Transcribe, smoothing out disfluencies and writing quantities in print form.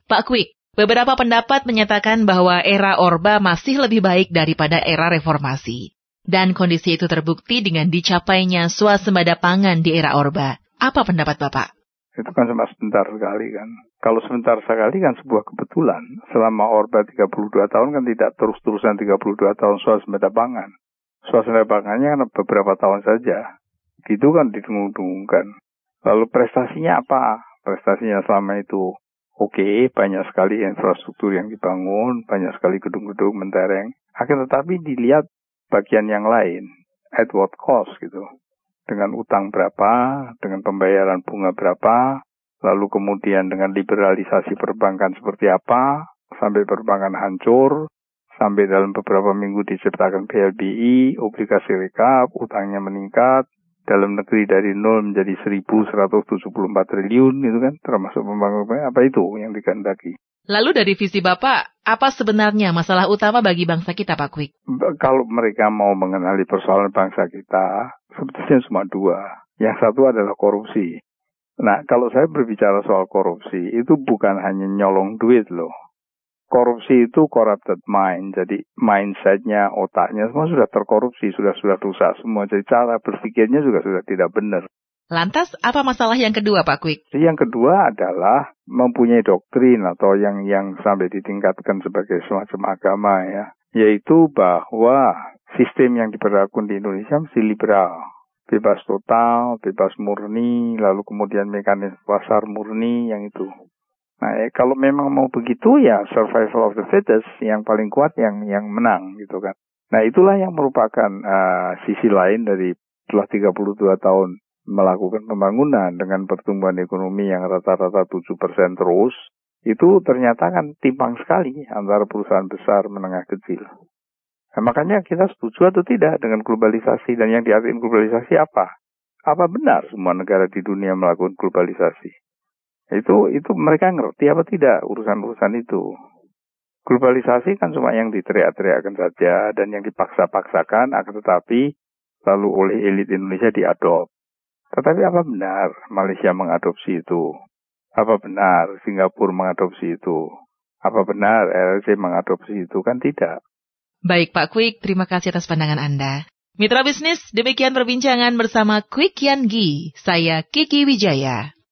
Pak Kwik, beberapa pendapat menyatakan bahwa era Orba masih lebih baik daripada era reformasi. Dan kondisi itu terbukti dengan dicapainya swasembada pangan di era Orba. Apa pendapat Bapak? Itu kan cuma sebentar sekali kan. Kalau sebentar sekali kan sebuah kebetulan. Selama Orba 32 tahun kan tidak terus-terusan 32 tahun swasembada pangan. Swasembada pangannya kan beberapa tahun saja. Gitu kan didengung-dengungkan. Lalu prestasinya apa? Prestasinya selama itu oke, banyak sekali infrastruktur yang dibangun, banyak sekali gedung-gedung mentereng. Akan tetapi dilihat bagian yang lain, at what cost gitu. Dengan utang berapa, dengan pembayaran bunga berapa, lalu kemudian dengan liberalisasi perbankan seperti apa, sampai perbankan hancur, sampai dalam beberapa minggu diciptakan BLBI, obligasi rekap, utangnya meningkat, dalam negeri dari 0 menjadi 1.174 triliun, gitu kan, termasuk pembangunan, apa itu yang dikehendaki. Lalu dari visi Bapak, apa sebenarnya masalah utama bagi bangsa kita, Pak Kwik? Kalau mereka mau mengenali persoalan bangsa kita, sebetulnya cuma dua. Yang satu adalah korupsi. Nah, kalau saya berbicara soal korupsi, itu bukan hanya nyolong duit loh. Korupsi itu corrupted mind, jadi mindset-nya, otaknya semua sudah terkorupsi, sudah rusak semua. Jadi cara berpikirnya juga sudah tidak benar. Lantas, apa masalah yang kedua, Pak Kwik? Yang kedua adalah mempunyai doktrin atau yang sampai ditingkatkan sebagai semacam agama ya, yaitu bahwa sistem yang diberlakukan di Indonesia mesti liberal. Bebas total, bebas murni, lalu kemudian mekanisme pasar murni yang itu. Nah, kalau memang mau begitu ya survival of the fittest, yang paling kuat yang menang gitu kan. Nah, itulah yang merupakan sisi lain dari setelah 32 tahun melakukan pembangunan dengan pertumbuhan ekonomi yang rata-rata 7% terus, itu ternyata kan timpang sekali antara perusahaan besar menengah kecil. Nah, makanya kita setuju atau tidak dengan globalisasi, dan yang diartikan globalisasi apa? Apa benar semua negara di dunia melakukan globalisasi? Itu mereka ngerti apa tidak urusan-urusan itu. Globalisasi kan cuma yang diteriak-teriakan saja dan yang dipaksa-paksakan, akan tetapi lalu oleh elit Indonesia diadop. Tetapi apa benar Malaysia mengadopsi itu? Apa benar Singapura mengadopsi itu? Apa benar RRC mengadopsi itu? Kan tidak. Baik Pak Kwik, terima kasih atas pandangan Anda. Mitra bisnis, demikian perbincangan bersama Kwik Kian Gi. Saya Kiki Wijaya.